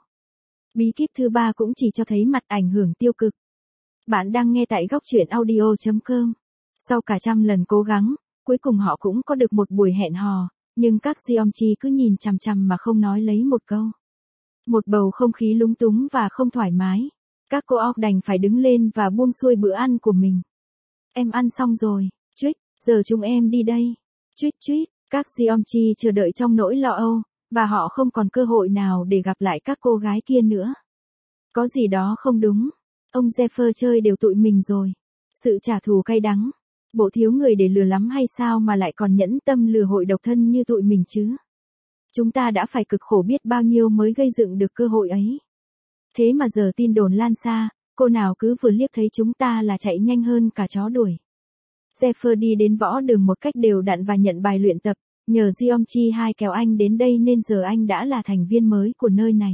Bí kíp thứ ba cũng chỉ cho thấy mặt ảnh hưởng tiêu cực. Bạn đang nghe tại góc truyện audio.com. Sau cả trăm lần cố gắng, cuối cùng họ cũng có được một buổi hẹn hò, nhưng các Xiomchi cứ nhìn chằm chằm mà không nói lấy một câu. Một bầu không khí lúng túng và không thoải mái. Các cô Orc đành phải đứng lên và buông xuôi bữa ăn của mình. Em ăn xong rồi, Chuích, giờ chúng em đi đây. Chuích chuích, các Xiomchi chờ đợi trong nỗi lo âu, và họ không còn cơ hội nào để gặp lại các cô gái kia nữa. Có gì đó không đúng. Ông Zephyr chơi đều tụi mình rồi. Sự trả thù cay đắng. Bộ thiếu người để lừa lắm hay sao mà lại còn nhẫn tâm lừa hội độc thân như tụi mình chứ? Chúng ta đã phải cực khổ biết bao nhiêu mới gây dựng được cơ hội ấy. Thế mà giờ tin đồn lan xa, cô nào cứ vừa liếc thấy chúng ta là chạy nhanh hơn cả chó đuổi. Zephyr đi đến võ đường một cách đều đặn và nhận bài luyện tập, nhờ Xiomchi hai kéo anh đến đây nên giờ anh đã là thành viên mới của nơi này.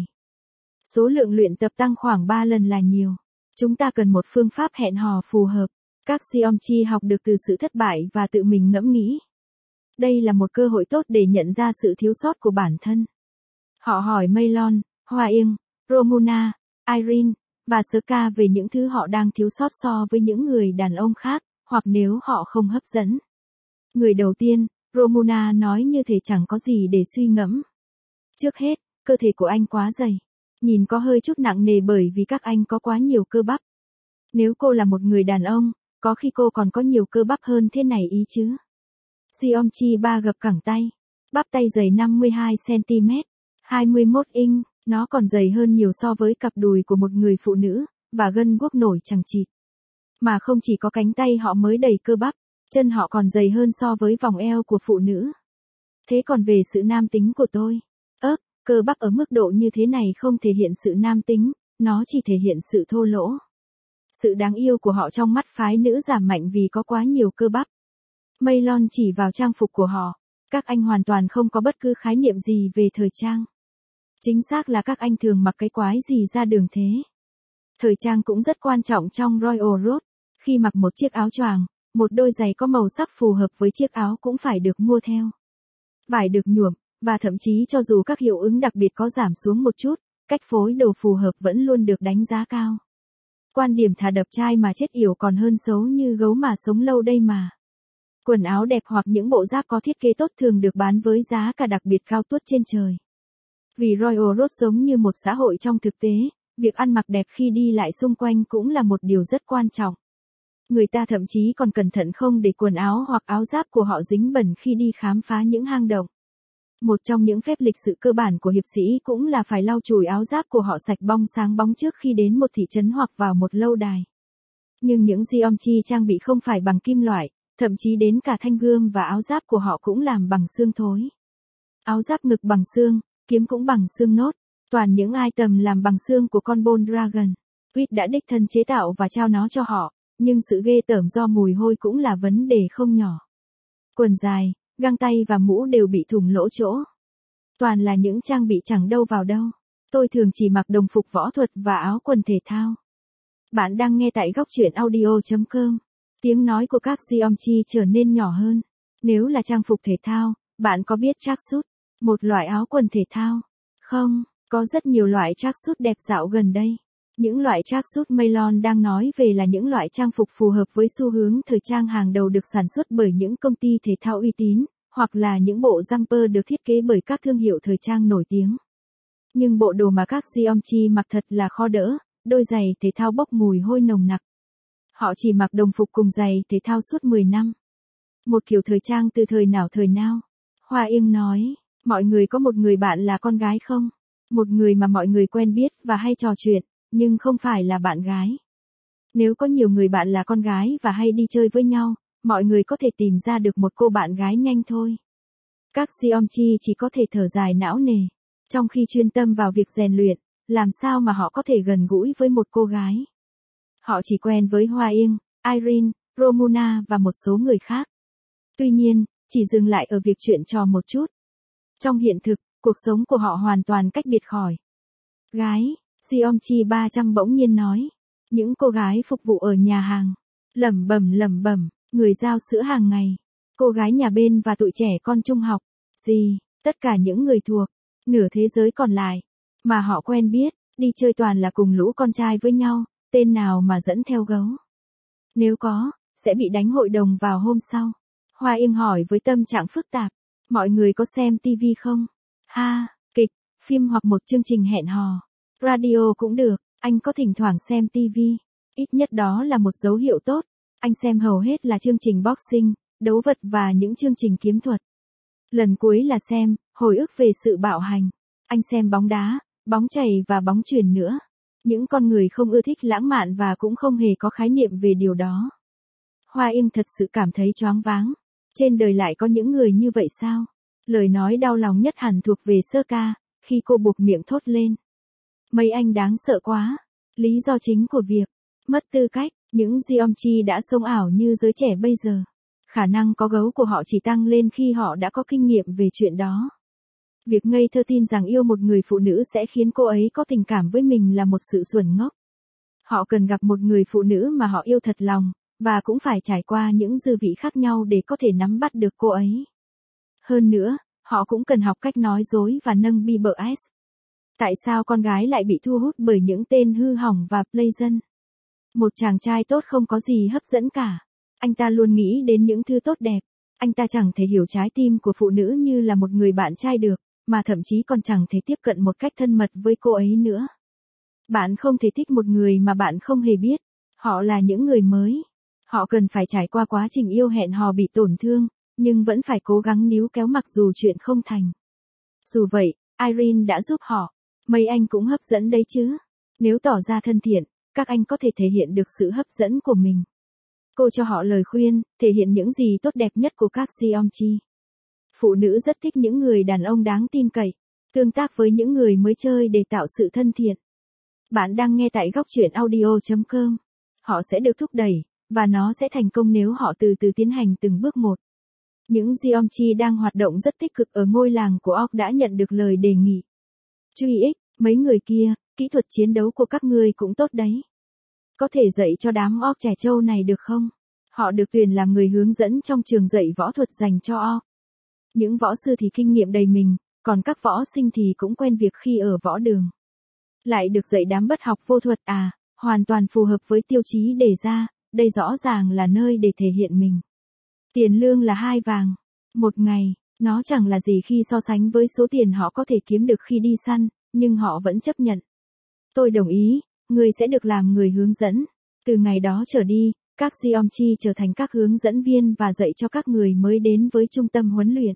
Số lượng luyện tập tăng khoảng 3 lần là nhiều. Chúng ta cần một phương pháp hẹn hò phù hợp. Các Xiomchi học được từ sự thất bại và tự mình ngẫm nghĩ. Đây là một cơ hội tốt để nhận ra sự thiếu sót của bản thân. Họ hỏi Maylon, Hoa Yên, Romuna, Irene, và Ska về những thứ họ đang thiếu sót so với những người đàn ông khác, hoặc nếu họ không hấp dẫn. Người đầu tiên, Romuna nói như thể chẳng có gì để suy ngẫm. Trước hết, cơ thể của anh quá dày. Nhìn có hơi chút nặng nề bởi vì các anh có quá nhiều cơ bắp. Nếu cô là một người đàn ông, có khi cô còn có nhiều cơ bắp hơn thế này ý chứ. Xiomchi ba gập cẳng tay. Bắp tay dày 52cm, 21 inch, nó còn dày hơn nhiều so với cặp đùi của một người phụ nữ, và gân guốc nổi chằng chịt. Mà không chỉ có cánh tay họ mới đầy cơ bắp, chân họ còn dày hơn so với vòng eo của phụ nữ. Thế còn về sự nam tính của tôi? Cơ bắp ở mức độ như thế này không thể hiện sự nam tính, nó chỉ thể hiện sự thô lỗ. Sự đáng yêu của họ trong mắt phái nữ giảm mạnh vì có quá nhiều cơ bắp. Maylon chỉ vào trang phục của họ. Các anh hoàn toàn không có bất cứ khái niệm gì về thời trang. Chính xác là các anh thường mặc cái quái gì ra đường thế. Thời trang cũng rất quan trọng trong Royal Road. Khi mặc một chiếc áo choàng, một đôi giày có màu sắc phù hợp với chiếc áo cũng phải được mua theo. Vải được nhuộm, và thậm chí cho dù các hiệu ứng đặc biệt có giảm xuống một chút, cách phối đồ phù hợp vẫn luôn được đánh giá cao. Quan điểm thà đập chai mà chết yểu còn hơn xấu như gấu mà sống lâu đây mà. Quần áo đẹp hoặc những bộ giáp có thiết kế tốt thường được bán với giá cả đặc biệt cao tuốt trên trời. Vì Royal Road giống như một xã hội trong thực tế, việc ăn mặc đẹp khi đi lại xung quanh cũng là một điều rất quan trọng. Người ta thậm chí còn cẩn thận không để quần áo hoặc áo giáp của họ dính bẩn khi đi khám phá những hang động. Một trong những phép lịch sự cơ bản của hiệp sĩ cũng là phải lau chùi áo giáp của họ sạch bong sáng bóng trước khi đến một thị trấn hoặc vào một lâu đài. Nhưng những geometry trang bị không phải bằng kim loại, thậm chí đến cả thanh gươm và áo giáp của họ cũng làm bằng xương thối. Áo giáp ngực bằng xương, kiếm cũng bằng xương nốt, toàn những item làm bằng xương của con Bone Dragon. Reed đã đích thân chế tạo và trao nó cho họ, nhưng sự ghê tởm do mùi hôi cũng là vấn đề không nhỏ. Quần dài, găng tay và mũ đều bị thủng lỗ chỗ. Toàn là những trang bị chẳng đâu vào đâu. Tôi thường chỉ mặc đồng phục võ thuật và áo quần thể thao. Bạn đang nghe tại góc truyện audio.com. Tiếng nói của các geometry trở nên nhỏ hơn. Nếu là trang phục thể thao, bạn có biết tracksuit, một loại áo quần thể thao? Không, có rất nhiều loại tracksuit đẹp dạo gần đây. Những loại tracksuit Maylon đang nói về là những loại trang phục phù hợp với xu hướng thời trang hàng đầu được sản xuất bởi những công ty thể thao uy tín, hoặc là những bộ jumper được thiết kế bởi các thương hiệu thời trang nổi tiếng. Nhưng bộ đồ mà các geometry mặc thật là khó đỡ, đôi giày thể thao bốc mùi hôi nồng nặc. Họ chỉ mặc đồng phục cùng giày thể thao suốt 10 năm. Một kiểu thời trang từ thời nào thời nào. Hoa Yên nói, mọi người có một người bạn là con gái không? Một người mà mọi người quen biết và hay trò chuyện, nhưng không phải là bạn gái. Nếu có nhiều người bạn là con gái và hay đi chơi với nhau, mọi người có thể tìm ra được một cô bạn gái nhanh thôi. Các geometry chỉ có thể thở dài não nề, trong khi chuyên tâm vào việc rèn luyện, làm sao mà họ có thể gần gũi với một cô gái. Họ chỉ quen với Hoa Yên, Irene, Romuna và một số người khác. Tuy nhiên, chỉ dừng lại ở việc chuyện trò một chút. Trong hiện thực, cuộc sống của họ hoàn toàn cách biệt khỏi. Gái, Geometry 300 bỗng nhiên nói. Những cô gái phục vụ ở nhà hàng. Lẩm bẩm, người giao sữa hàng ngày. Cô gái nhà bên và tụi trẻ con trung học. Tất cả những người thuộc nửa thế giới còn lại mà họ quen biết, đi chơi toàn là cùng lũ con trai với nhau, tên nào mà dẫn theo gấu. Nếu có, sẽ bị đánh hội đồng vào hôm sau. Hoa Yên hỏi với tâm trạng phức tạp. Mọi người có xem TV không? Kịch, phim hoặc một chương trình hẹn hò. Radio cũng được, anh có thỉnh thoảng xem TV. Ít nhất đó là một dấu hiệu tốt. Anh xem hầu hết là chương trình boxing, đấu vật và những chương trình kiếm thuật. Lần cuối là xem, hồi ức về sự bạo hành. Anh xem bóng đá, bóng chày và bóng chuyền nữa. Những con người không ưa thích lãng mạn và cũng không hề có khái niệm về điều đó. Hoa Yên thật sự cảm thấy choáng váng. Trên đời lại có những người như vậy sao? Lời nói đau lòng nhất hẳn thuộc về Sơ Ca, khi cô buộc miệng thốt lên. Mấy anh đáng sợ quá. Lý do chính của việc mất tư cách, những geometry đã sống ảo như giới trẻ bây giờ. Khả năng có gấu của họ chỉ tăng lên khi họ đã có kinh nghiệm về chuyện đó. Việc ngây thơ tin rằng yêu một người phụ nữ sẽ khiến cô ấy có tình cảm với mình là một sự xuẩn ngốc. Họ cần gặp một người phụ nữ mà họ yêu thật lòng, và cũng phải trải qua những dư vị khác nhau để có thể nắm bắt được cô ấy. Hơn nữa, họ cũng cần học cách nói dối và nâng BBS. Tại sao con gái lại bị thu hút bởi những tên hư hỏng và play dân? Một chàng trai tốt không có gì hấp dẫn cả. Anh ta luôn nghĩ đến những thứ tốt đẹp. Anh ta chẳng thể hiểu trái tim của phụ nữ như là một người bạn trai được, mà thậm chí còn chẳng thể tiếp cận một cách thân mật với cô ấy nữa. Bạn không thể thích một người mà bạn không hề biết. Họ là những người mới. Họ cần phải trải qua quá trình yêu hẹn hò bị tổn thương, nhưng vẫn phải cố gắng níu kéo mặc dù chuyện không thành. Dù vậy, Irene đã giúp họ. Mấy anh cũng hấp dẫn đấy chứ. Nếu tỏ ra thân thiện, các anh có thể thể hiện được sự hấp dẫn của mình. Cô cho họ lời khuyên, thể hiện những gì tốt đẹp nhất của các Jeongji. Phụ nữ rất thích những người đàn ông đáng tin cậy, tương tác với những người mới chơi để tạo sự thân thiện. Bạn đang nghe tại góc truyện audio.com. Họ sẽ được thúc đẩy, và nó sẽ thành công nếu họ từ từ tiến hành từng bước một. Những Jeongji đang hoạt động rất tích cực ở ngôi làng của Orc đã nhận được lời đề nghị. Chú ý ích, mấy người kia, kỹ thuật chiến đấu của các ngươi cũng tốt đấy. Có thể dạy cho đám Orc trẻ trâu này được không? Họ được tuyển làm người hướng dẫn trong trường dạy võ thuật dành cho Orc. Những võ sư thì kinh nghiệm đầy mình, còn các võ sinh thì cũng quen việc khi ở võ đường. Lại được dạy đám bất học vô thuật hoàn toàn phù hợp với tiêu chí đề ra, đây rõ ràng là nơi để thể hiện mình. Tiền lương là 2 vàng. Một ngày, nó chẳng là gì khi so sánh với số tiền họ có thể kiếm được khi đi săn, nhưng họ vẫn chấp nhận. Tôi đồng ý, người sẽ được làm người hướng dẫn. Từ ngày đó trở đi, các Jeongji trở thành các hướng dẫn viên và dạy cho các người mới đến với trung tâm huấn luyện.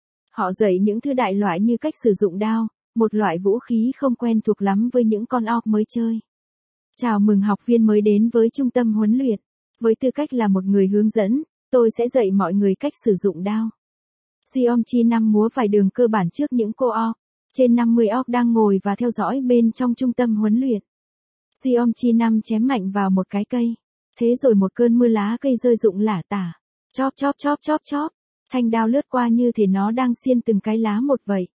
Họ dạy những thứ đại loại như cách sử dụng đao, một loại vũ khí không quen thuộc lắm với những con Orc mới chơi. Chào mừng học viên mới đến với trung tâm huấn luyện. Với tư cách là một người hướng dẫn, tôi sẽ dạy mọi người cách sử dụng đao. Jeongji 5 múa vài đường cơ bản trước những cô Orc. Trên 50 Orc đang ngồi và theo dõi bên trong trung tâm huấn luyện. Jeongji 5 chém mạnh vào một cái cây. Thế rồi một cơn mưa lá cây rơi rụng lả tả. Chóp chóp chóp chóp chóp. Thanh đao lướt qua như thể nó đang xiên từng cái lá một vậy.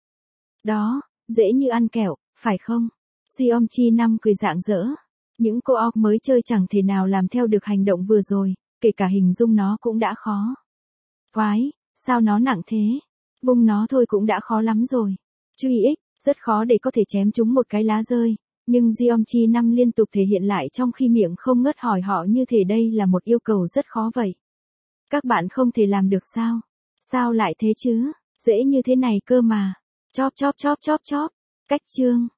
Đó, dễ như ăn kẹo, phải không? Jeongji 5 cười rạng rỡ. Những cô Orc mới chơi chẳng thể nào làm theo được hành động vừa rồi, kể cả hình dung nó cũng đã khó. Quái, sao nó nặng thế? Vung nó thôi cũng đã khó lắm rồi. Chú ý ích, rất khó để có thể chém chúng một cái lá rơi, nhưng Jeongji 5 liên tục thể hiện lại trong khi miệng không ngớt hỏi họ như thể đây là một yêu cầu rất khó vậy. Các bạn không thể làm được sao? Sao lại thế chứ? Dễ như thế này cơ mà. Chóp chóp chóp chóp chóp. Cách chương.